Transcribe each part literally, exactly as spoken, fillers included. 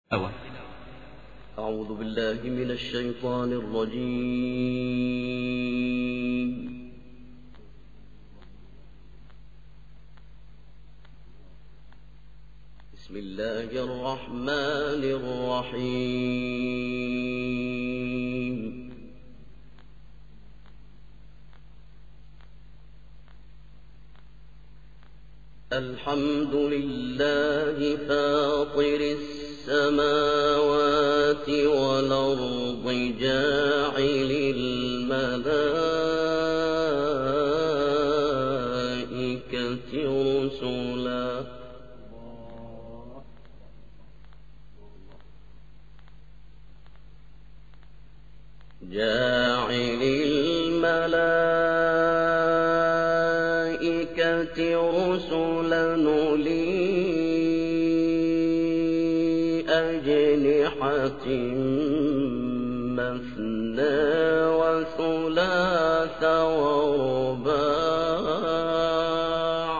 أول. أعوذ بالله من الشيطان الرجيم. بسم الله الرحمن الرحيم. الحمد لله فاطر السماوات والأرض جاعل الملائكة رسلا جاعل الملائكة رسلا أولي أجنحة مثنى وثلاث ورباع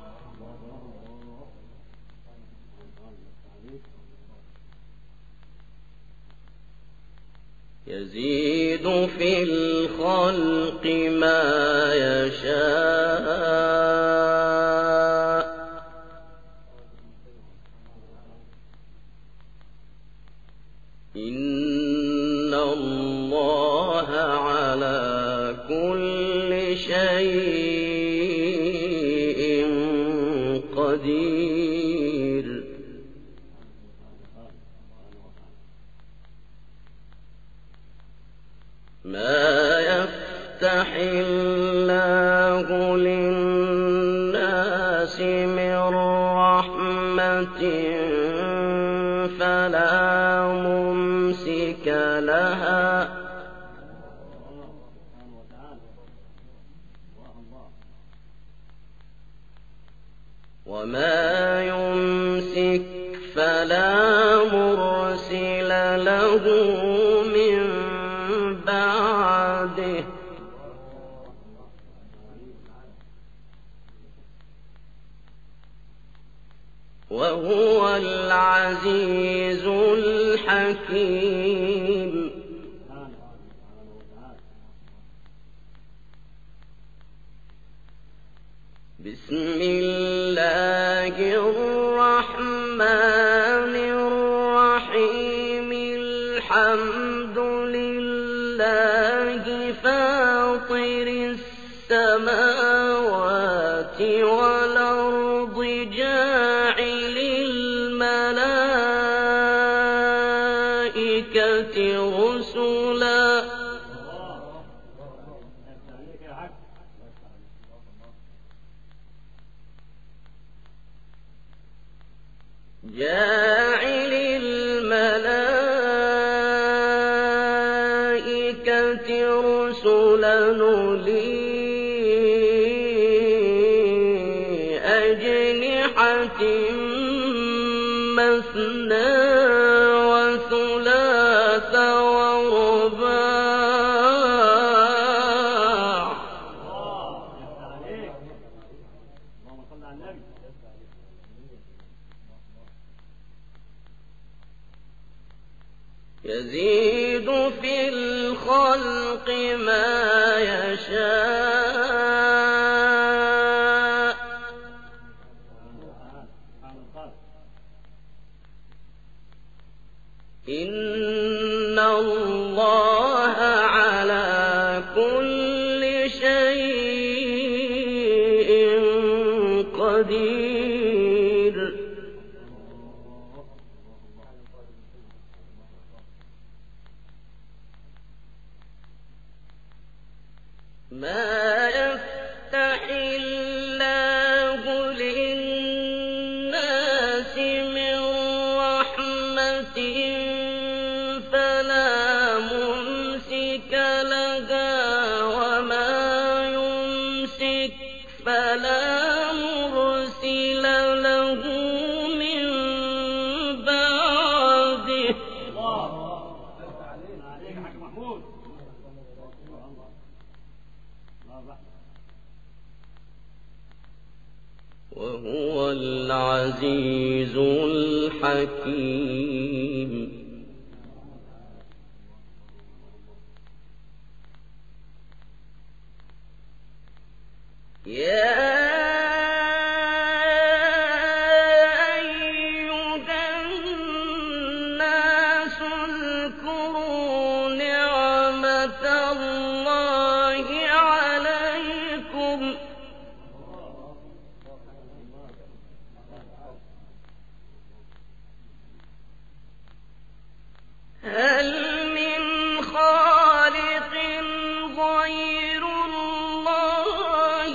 يزيد في الخلق ما يشاء إن الله على كل شيء قدير. ما يفتح الله للناس من رحمة فلا ممسك لها وما يمسك فلا مرسل له من بعده وهو العزيز الحكيم. بسم الله الرحمن الرحيم. الحمد لله فاطر السماوات والأرض جاعل الملائكة رسلا جاعل الملائكة رسلا أولي أجنحة مثنى وثلاث ورباع يزيد في الخلق ما يشاء إن الله على كل شيء قدير. ما يفتح الله للناس من رحمة فلا ممسك لها وما يمسك فلا مرسل له من بعده وهو العزيز الحكيم. تذكروا نعمة الله عليكم هل من خالق غير الله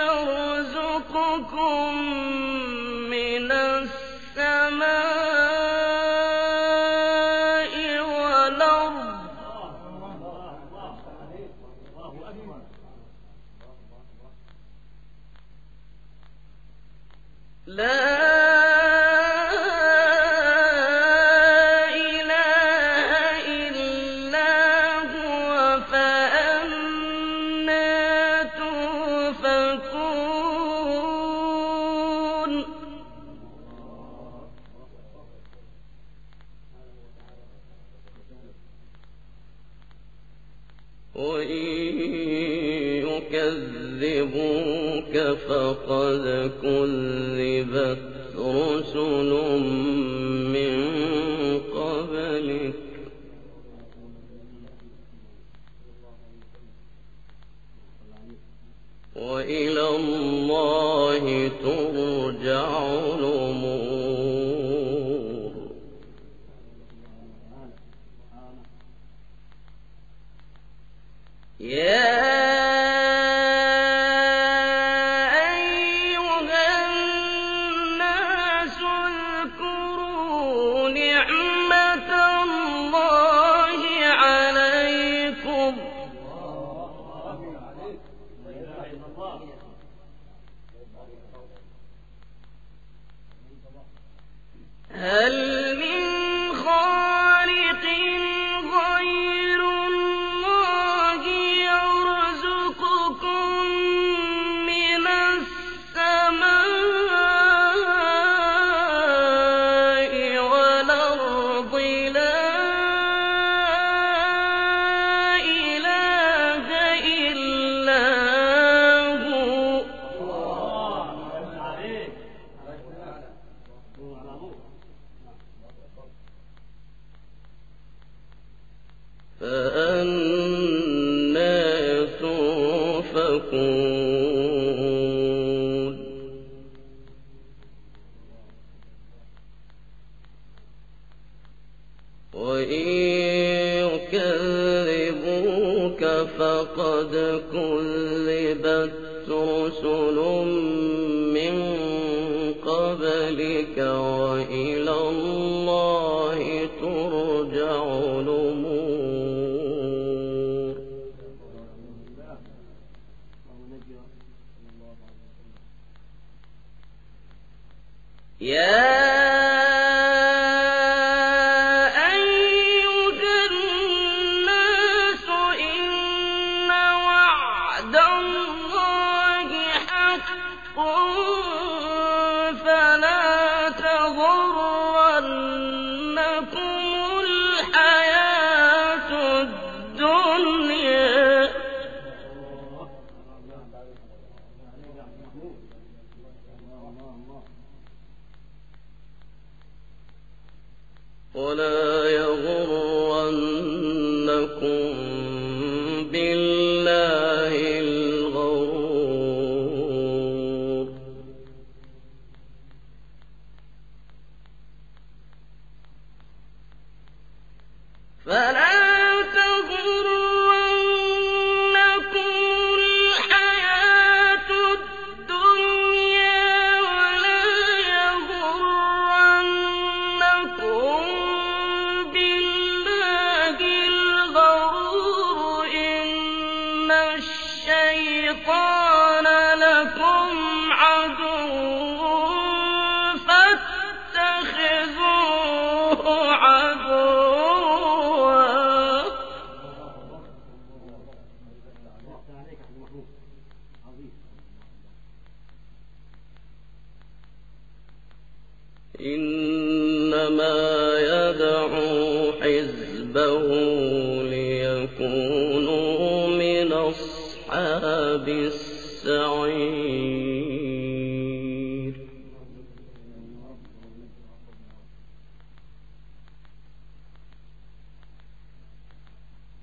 يرزقكم من السماء والأرض لا وإن يكذبوك فقد كذبت رسل من قبلك وإلى الله ترجع الأمور يا أيها الناس اذكروا نعمة الله عليكم هل من خالق غير الله يرزقكم من السماء والأرض لا إله إلا هو فأنى تؤفكون وإن يكذبوك فقد كذبت رسل من قبلك وإلى الله ترجع الأمور يا أيها الناس إن وعد الله حق فلا تغرنكم الحياة الدنيا ولا يغرنكم بالله الغرور فلا تغرنكم الحياة الدنيا ولا يغرنكم بالله الغرور إن الشيطان لكم عدو فاتخذوه عدوا إنما يدعو حزبه ليكونوا من أصحاب السعير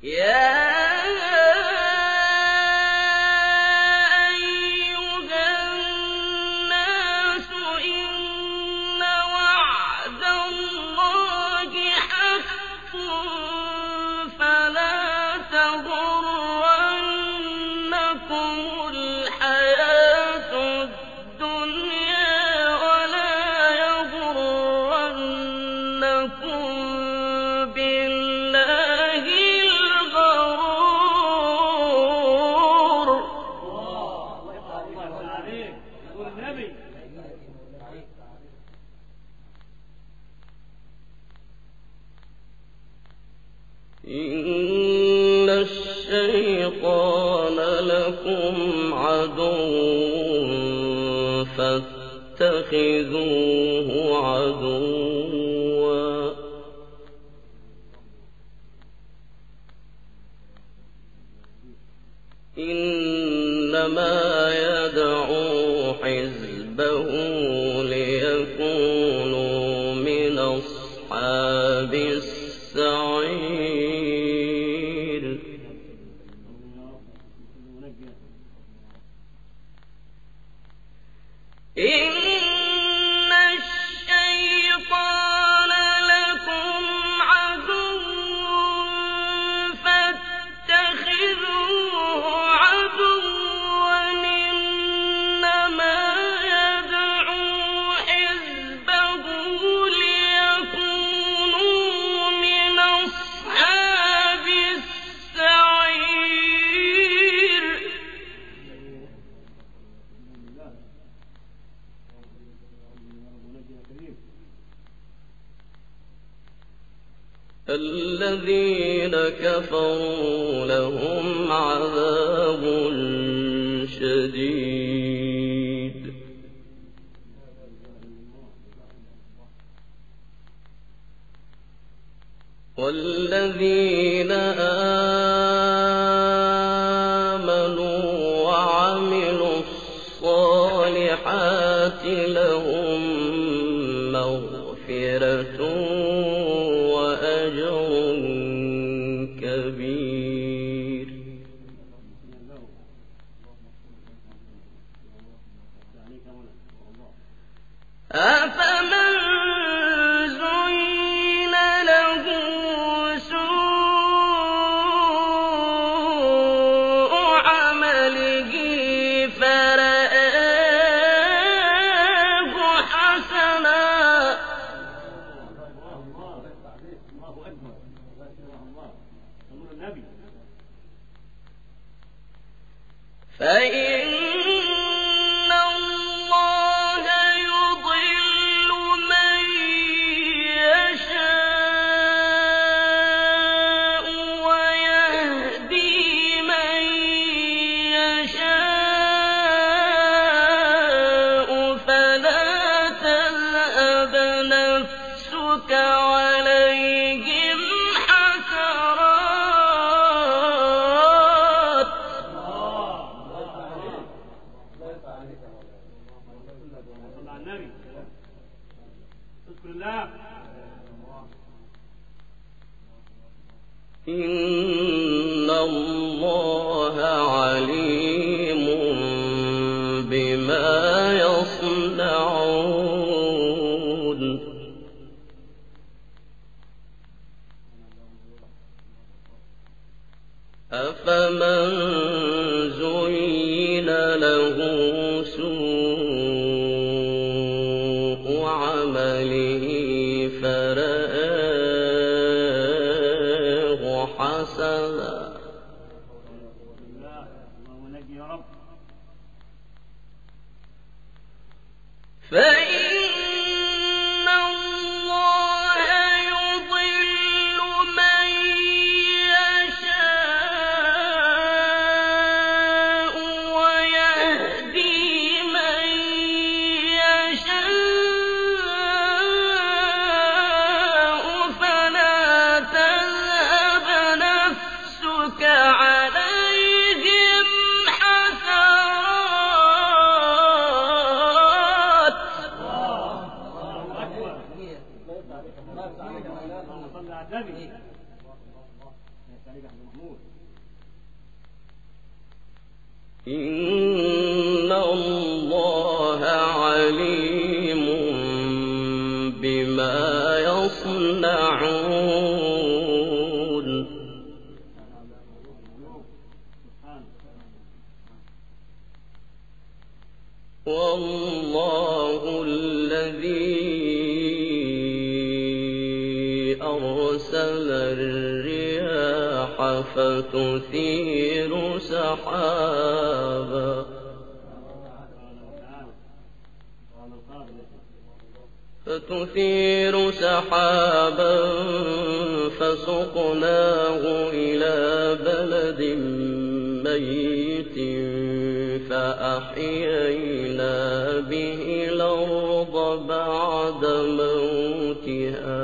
إن الشيطان لكم عدو فاتخذوه عدوا إنما يدعو حزبه ليكونوا من أصحاب السعير إن الشيطان لكم عدو فاتخذوه عدوا إنما يدعو حزبه ليكونوا من أصحاب السعير الذين كفروا لهم عذاب شديد والذين آمنوا وعملوا الصالحات لهم مغفرة وأجر كبير أفمن زين له سوء عمله فرآه حسنا فإن الله يضل من يشاء ويهدي من يشاء فلا تذهب نفسك عليهم حسرات إن الله عليم بما يصنعون أفمن زين له سوء عمله فرآه حسنا فإن الله يضل من يشاء ويهدي من يشاء فلا تذهب نفسك عليهم حسرات إن الله عليم بما يصنعون والله الذي أرسل الرياح فتثير سحابا فتثير سحابا فسقناه إلى بلد ميت فأحيينا به الأرض بعد موتها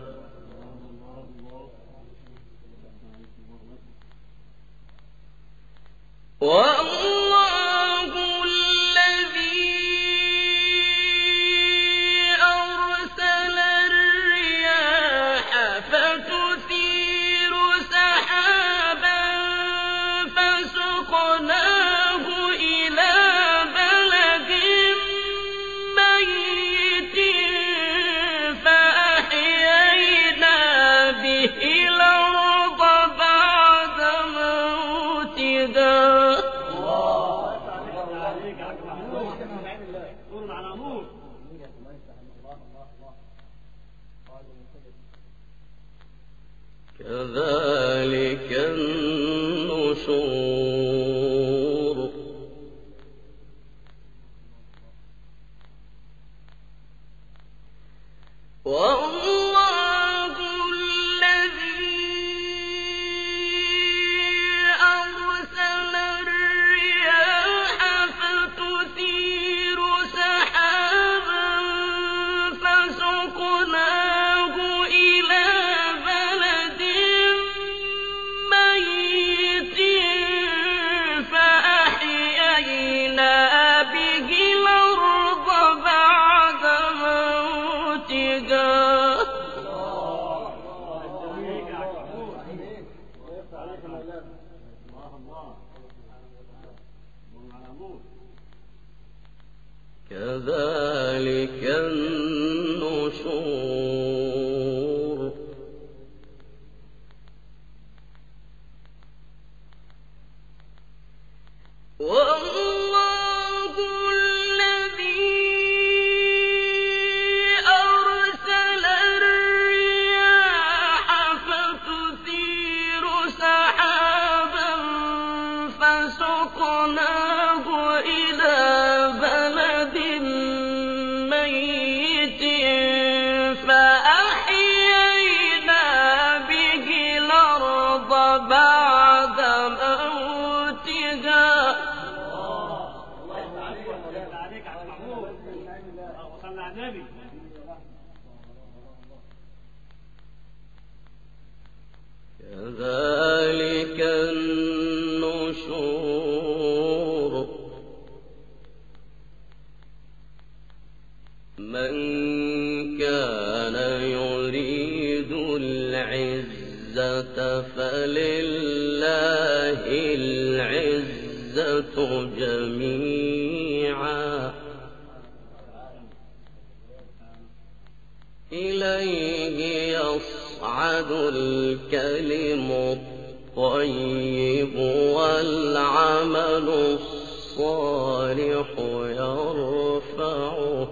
والله الذي أرسل الرياح فتثير سحابا فسقناه إلى بلد ميت فأحيينا به الأرض بعد موتها كذلك النشور والله الذي أرسل الرياح فتثير سحابا فسقناه إلى بلد ميت فأحيينا به الأرض بعد موتها كذلك النشور والله الذي أرسل الرياح فتثير سحابا فسقناه إلى بلد ميت فأحيينا به الأرض بعد موتها كذلك النشور من كان يريد العزة فلله العزة جميعا إليه يصعد الكلم الطيب والعمل الصالح يرفعه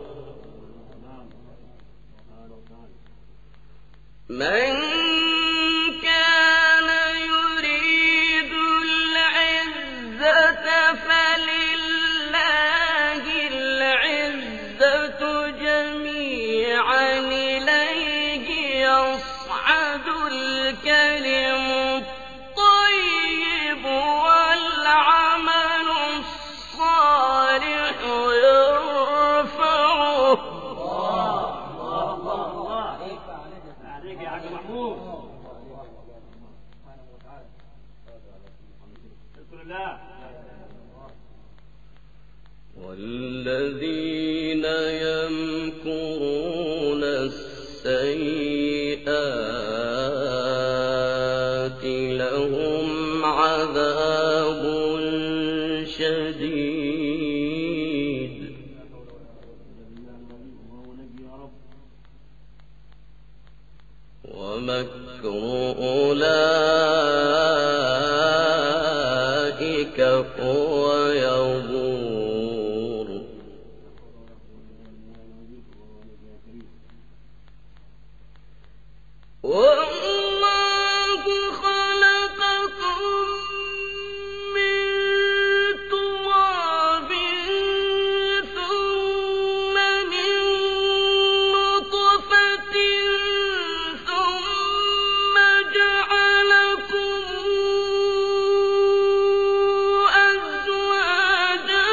من كان يريد العزة فلله العزة جميعا إليه يصعد الكلم الطيب والعمل الصالح يرفعه والذين يمكرون السيئات عذاب شديد ومكر أولئك هو يبور والله خلقكم من تراب ثم من نطفة ثم جعلكم أزواجا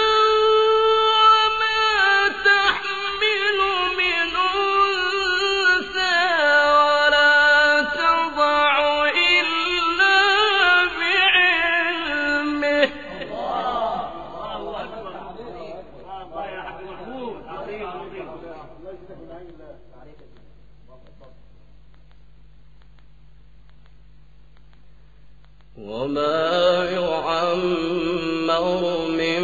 وما تحمل من أنثى ولا تضع إلا بعلمه وما يعمر من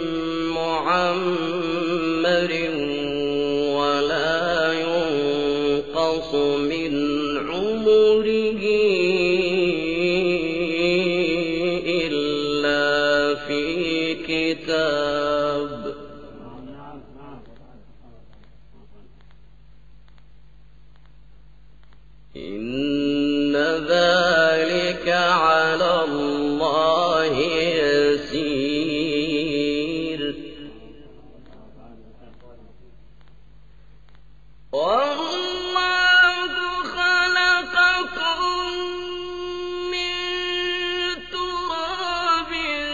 معمر ولا ينقص من عمره إلا في كتاب إن ذلك على الله يسير والله خلقكم من تراب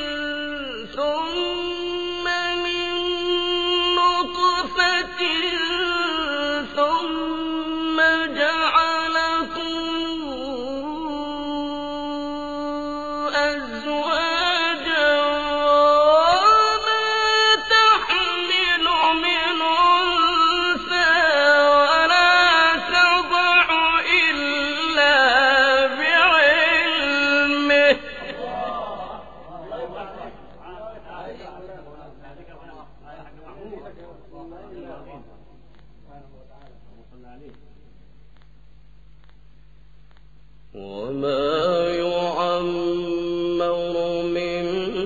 ثم من نطفة ثم جعلكم أزواجا وما تحمل من أنثى ولا تضع إلا بعلمه وما يعمر من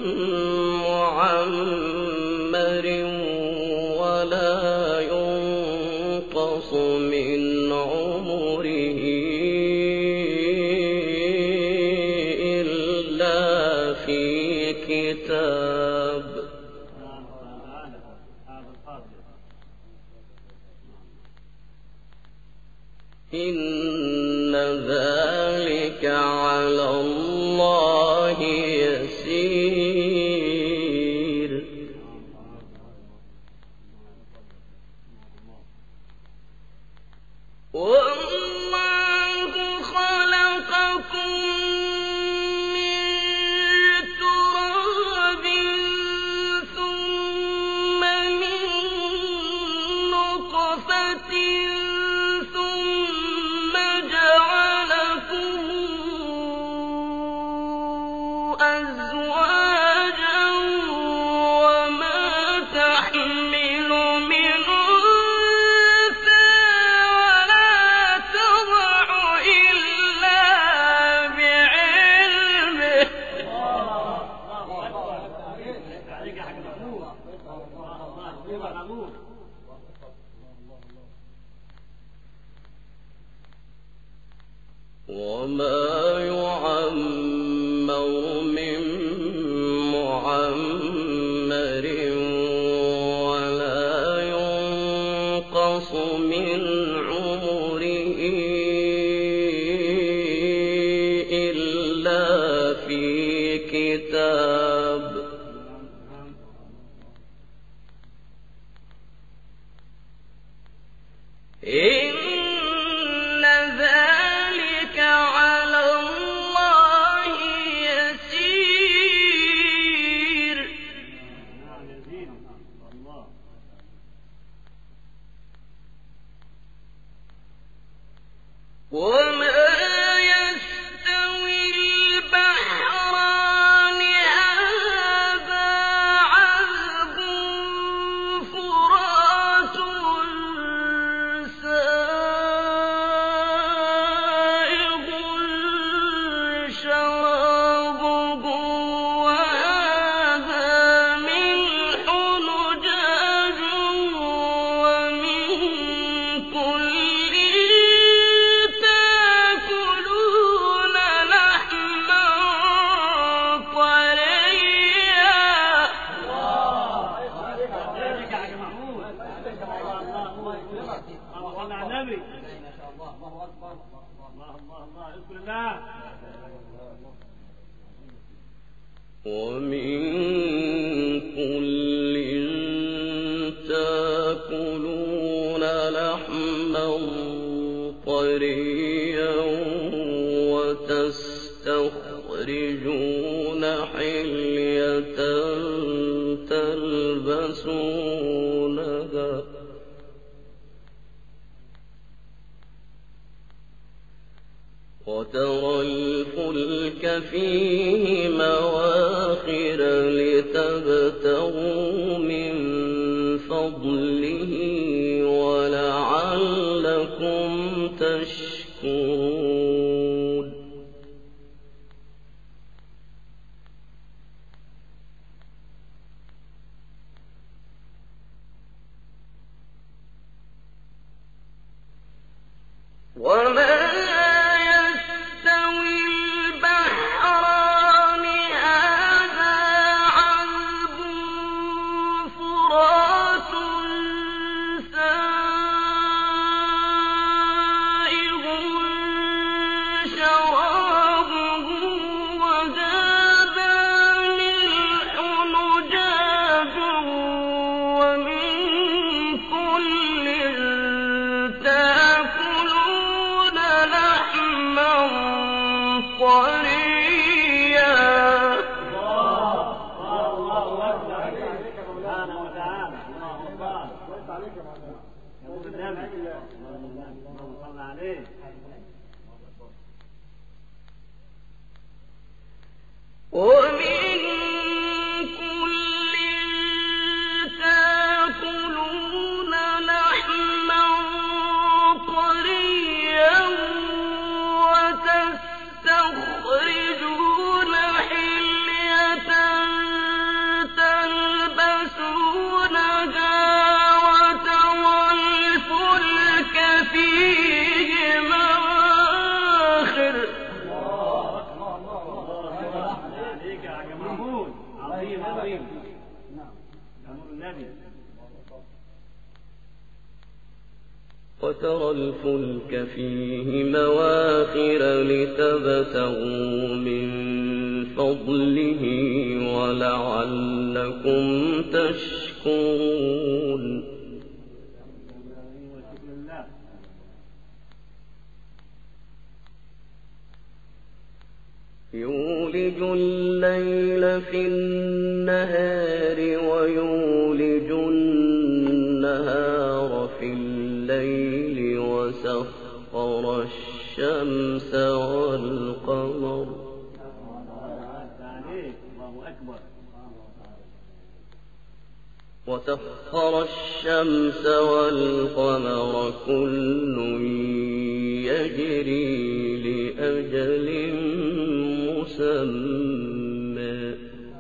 معمر ولا ينقص من عمره إلا في كتاب إن ذلك على الله يسير والله خلقكم من تراب ثم من نطفة ثم جعلكم أزواجا وما تحمل من أنثى ولا تضع إلا بعلمه وما يعمر من معمر ولا ينقص من عمره إلا في كتاب إن ذلك على الله ومن كل تأكلون لحما طريا وتستخرجون حلية تلبسونها وترى الفلك فيه مواخر لتبتغوا من فضله ولعلكم تشكرون وما ومن كل تأكلون لحما طريا وتستخرجون حلية تلبسونها وترى الفلك فيه مواخر وترى الفلك فيه مواخر لتبتغوا من فضله ولعلكم تشكرون يولج الليل في النهار ويولج النهار في الليل وسخر الشمس والقمر وسخر الشمس والقمر كل يجري لأجل مسمى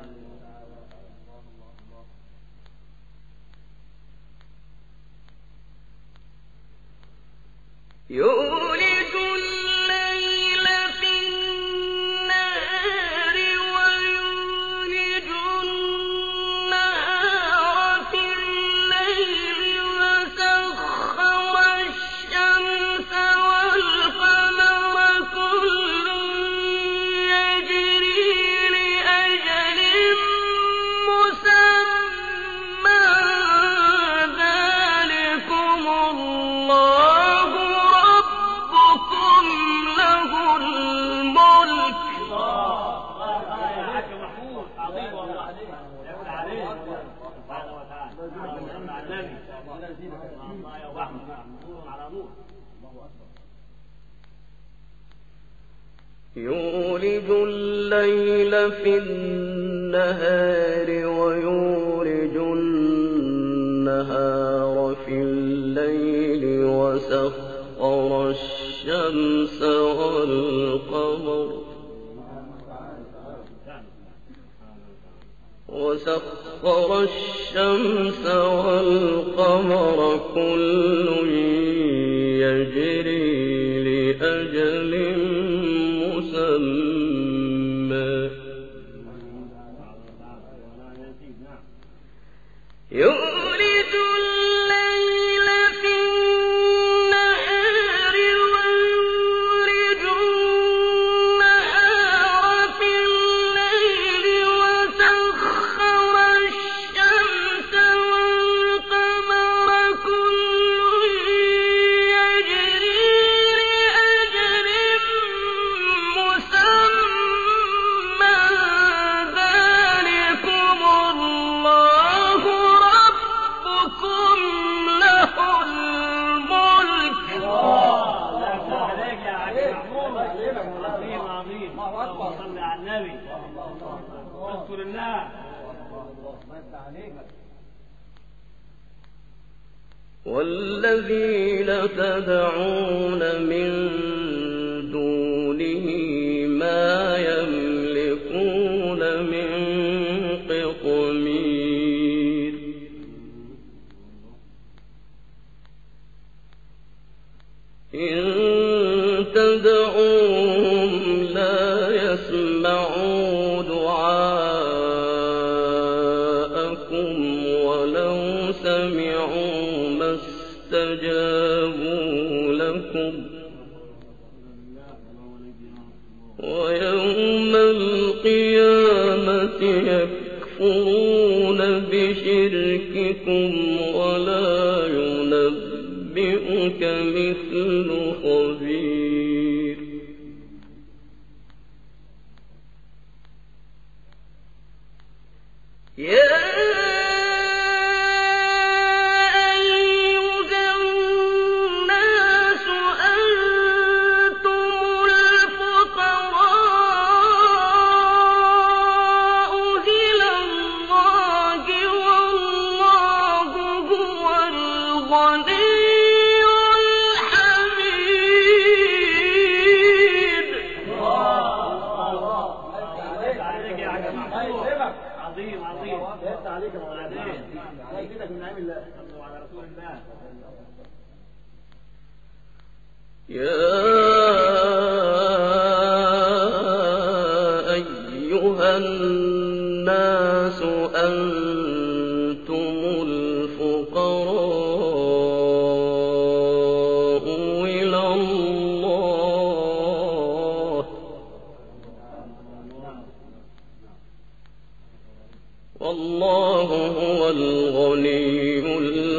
يولج الليل في النهار ويولج النهار في الليل وسخر الشمس والقمر كل يجري لأجل مسمى ذلكم الله ربكم له الملك يولج الليل في النهار ويولج النهار في الليل وسخر الشمس والقمر وسخر الشمس والقمر كل يجري لأجل مسمى يولج الليل في النهار ويولج عظيم عظيم. اللهم صل على النبي. اذكر الله. والذين تدعون من دونه ما يملكون من قطمير إن تدعوهم لا يسمعوا دعاءكم ولو سمعوا ما استجابوا لكم ويوم القيامة يكفرون بشرككم ولا ينبئك مثل خبير يا عظيم عظيم. ليس عليك مولانا. لا يفيدك من نعيم الله. صلوا على رسول الله. يا أيها الناس أنتم الفقراء إلى الله والله هو الغني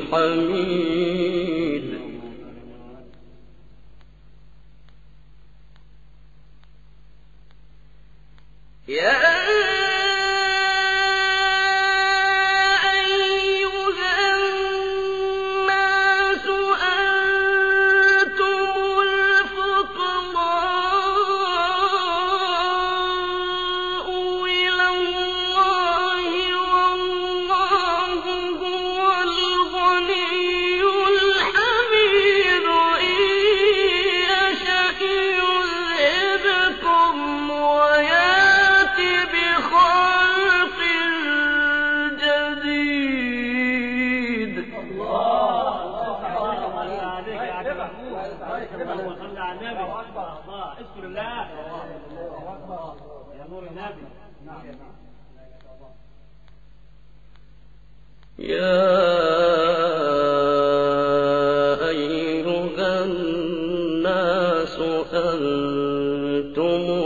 الحميد يا اذكر الله. يا نور النبي. يا أيها الناس أنتم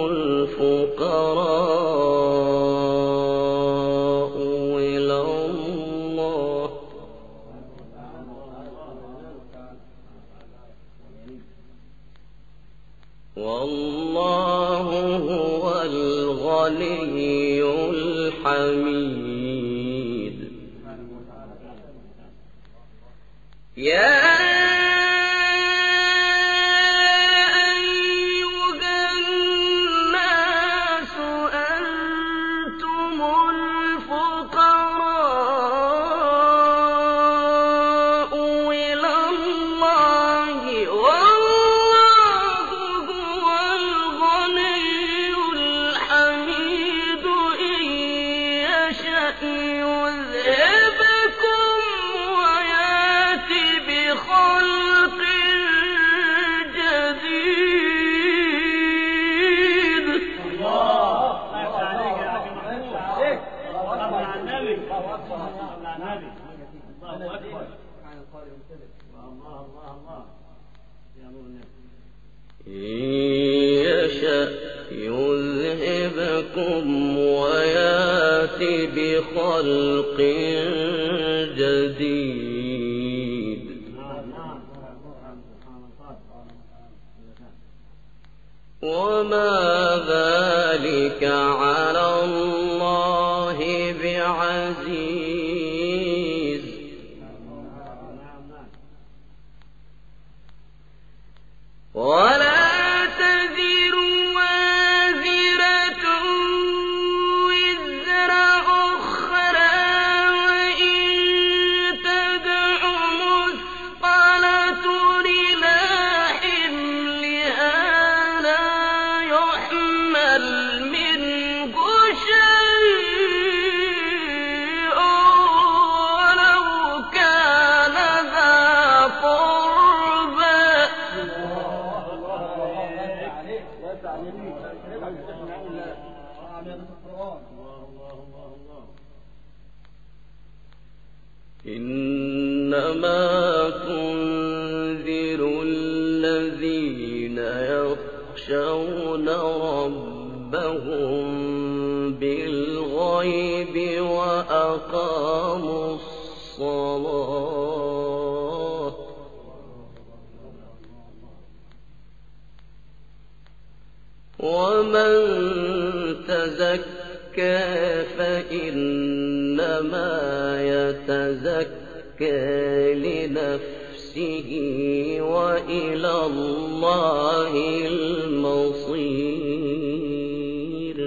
الفقراء إلى الله والله هو الغني الحميد يا يشأ يذهبكم ويأتي بخلق جديد وما ذلك على الله بعزيز ولا تزر إنما تنذر الذين يخشون ربهم بالغيب وأقاموا الصلاة ومن تزكى فإنما يتزكى لنفسه وإلى الله المصير.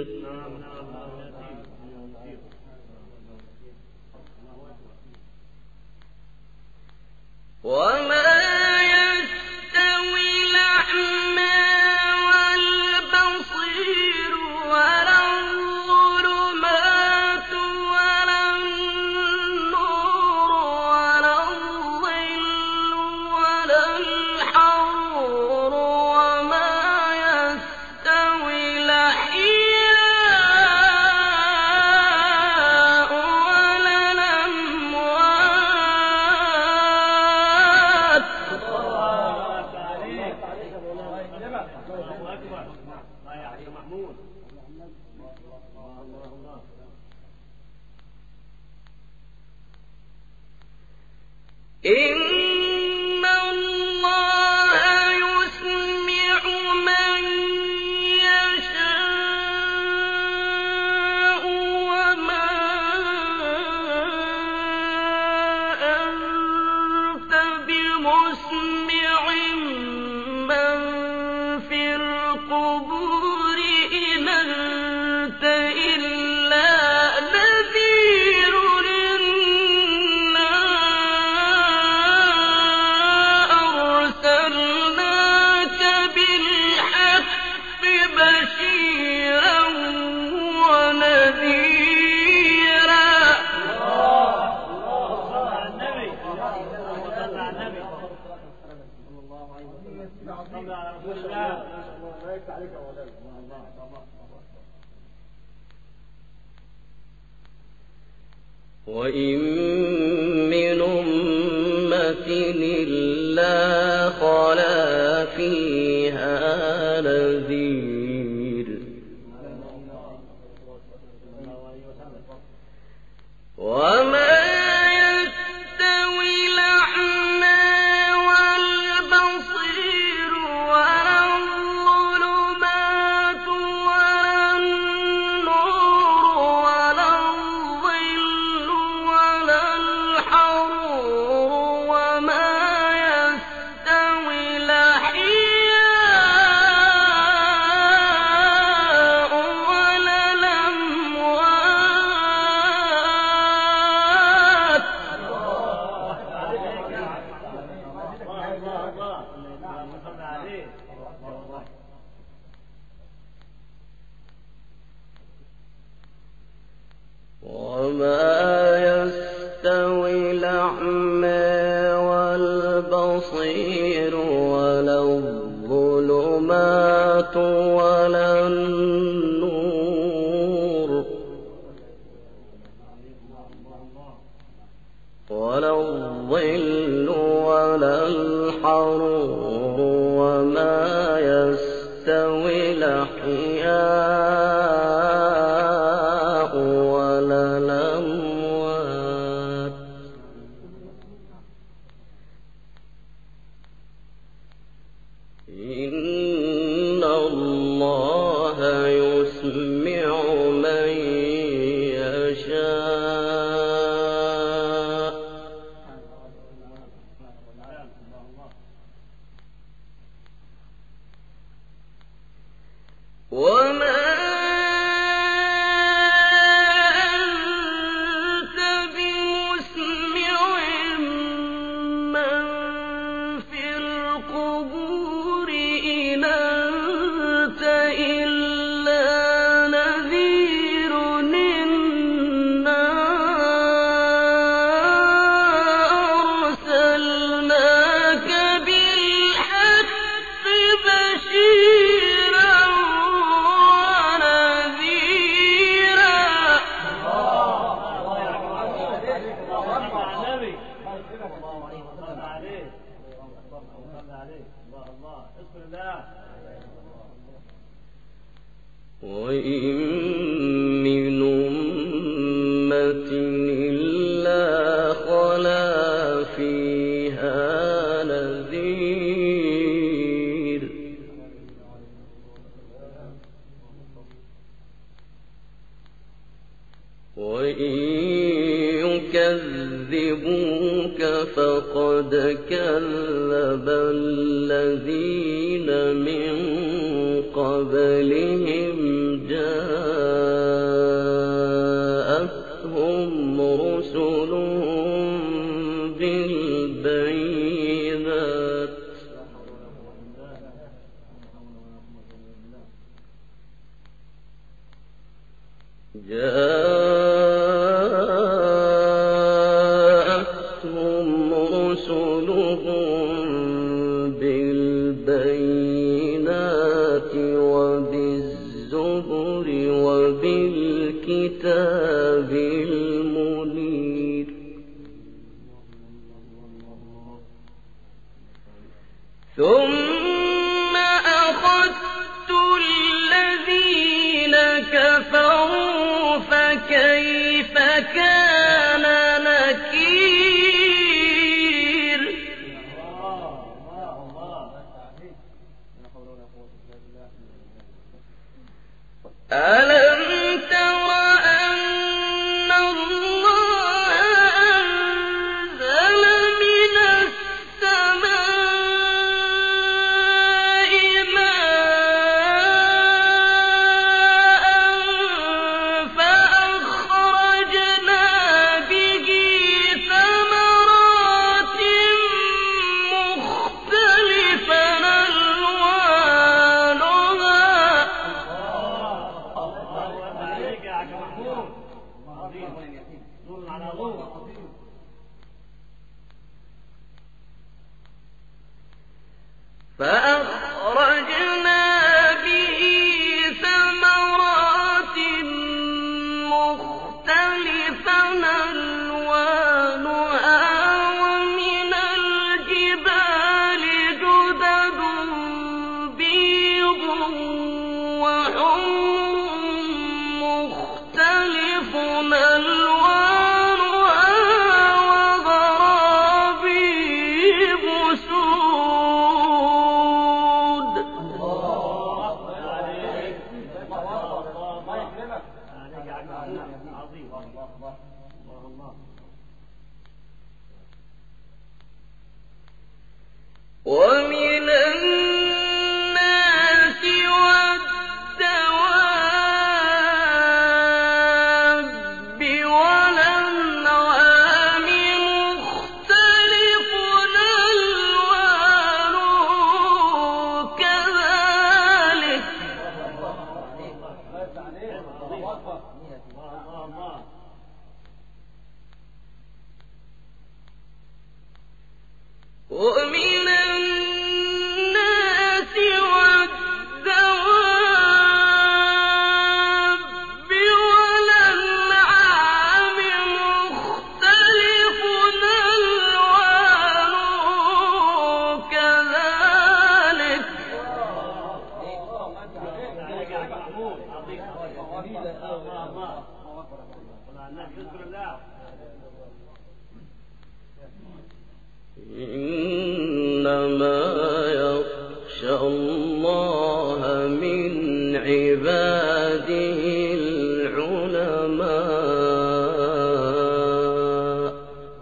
وما إن الله يسمع من يشاء وما أنت بمسمع من في القبور إن أنت إلا نذير وإن من أمة إلا خلا فيها نذير وما وما يستوي الأعمى والبصير ولا الظلمات ولا النور ولا الظل ولا الحرور وما يستوي الأحياء ولا الأموات إن الله يسمع من يشاء وما بشيرا وإن من أمة إلا خلا فيها نذير وإن يكذبوك فقد كذب الذين من قبلهم جاءتهم رسلهم بالبينات جاءتهم رسلهم بالبينات وبالزبر وبالكتاب المنير ثم أخذت الذين كفروا فكيف كان نكير ألم تر أن الله أنزل من السماء ماء فأخرجنا به ثمرات مختلفا فأخرجنا به ثمرات مختلفا ألوانها ومن الجبال جدد بيض وحمر مختلف ألوانها وغرابيب سود ومن الناس والدواب والأنعام مختلف ألوانه كذلك ومن الناس والدواب والأنعام مختلف ألوانه كذلك إنما يخشى الله من عباده العلماء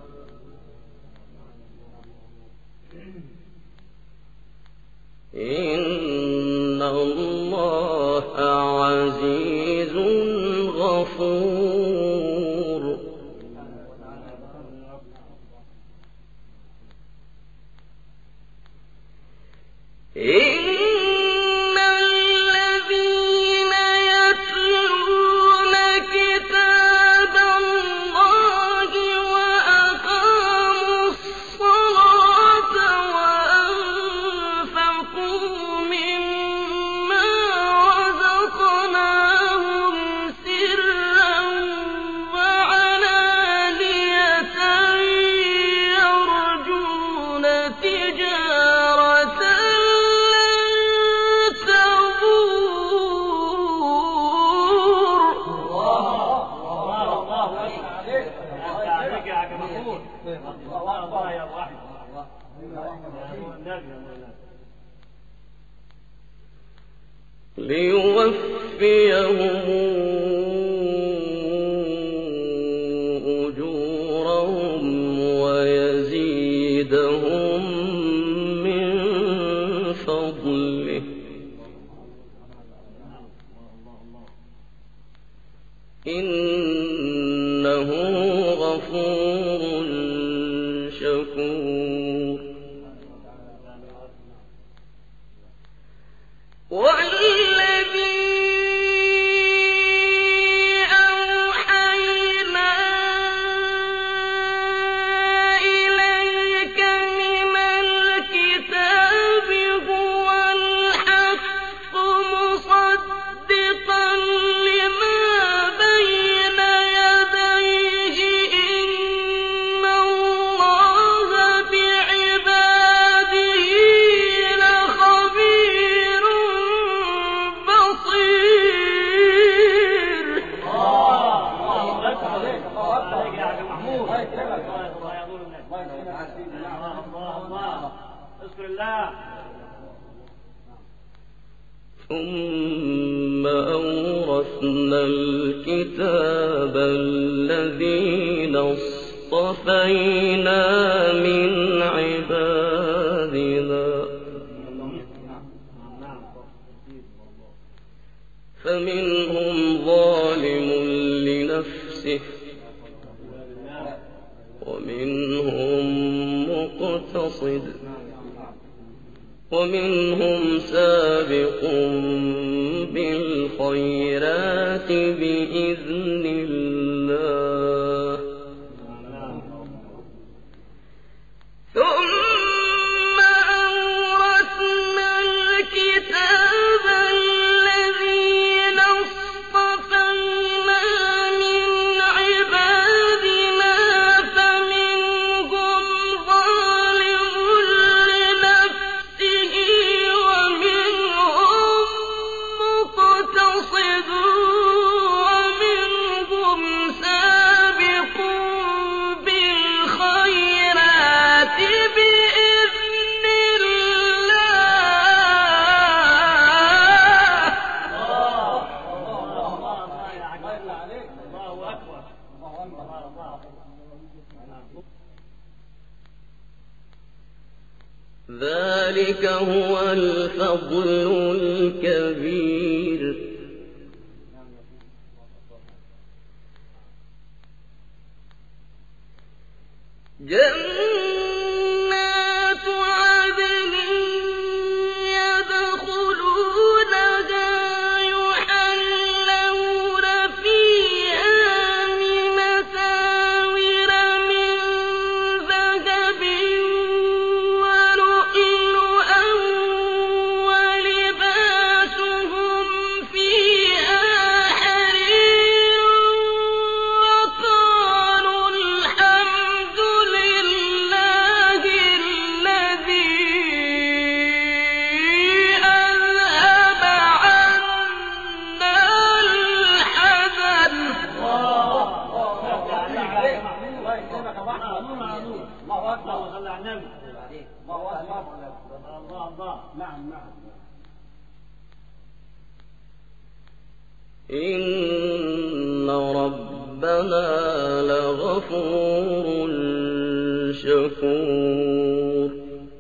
إن الله عزيز غفور إن الذين يتلون كتاب الله وأقاموا الصلاة وأنفقوا مما رزقناهم سرا ليوفيهم أجورهم ويزيدهم من فضله إنه غفور شكور. ثم أورثنا الكتاب الذين اصطفينا من عبادنا فمنهم ظالم لنفسه ومنهم مقتصد ومنهم سابق بالخيرات بإذن الله ثم أورثنا الكتاب الذين اصطفينا من عبادنا فمنهم ظالم لنفسه ومنهم مقتصد ومنهم سابق بالخيرات بإذن الله. ذلك هو الفضل الكبير. جنات عدن يدخلونها يحلون فيها من أساور من ذهب ولؤلؤا ولباسهم فيها حرير وقالوا الحمد لله الذي أذهب عنا الحزن. إن ربنا لغفور شكور.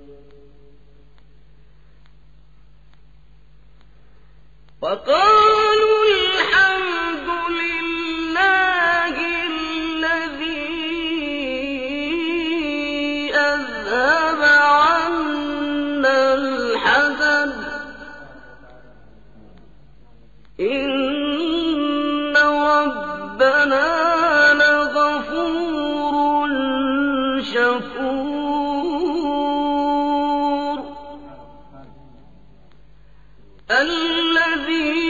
وقالوا الحمد لله الذي أذهب عنا الحزن إن ربنا لغفور شكور. الذي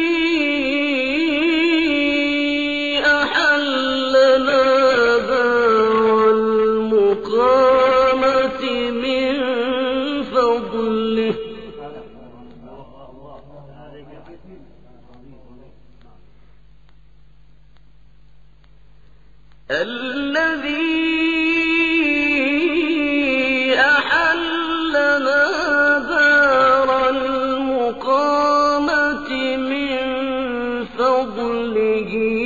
أحلنا دار المقامة من فضله الذي أحلنا دار المقامة من فَضْلِهِ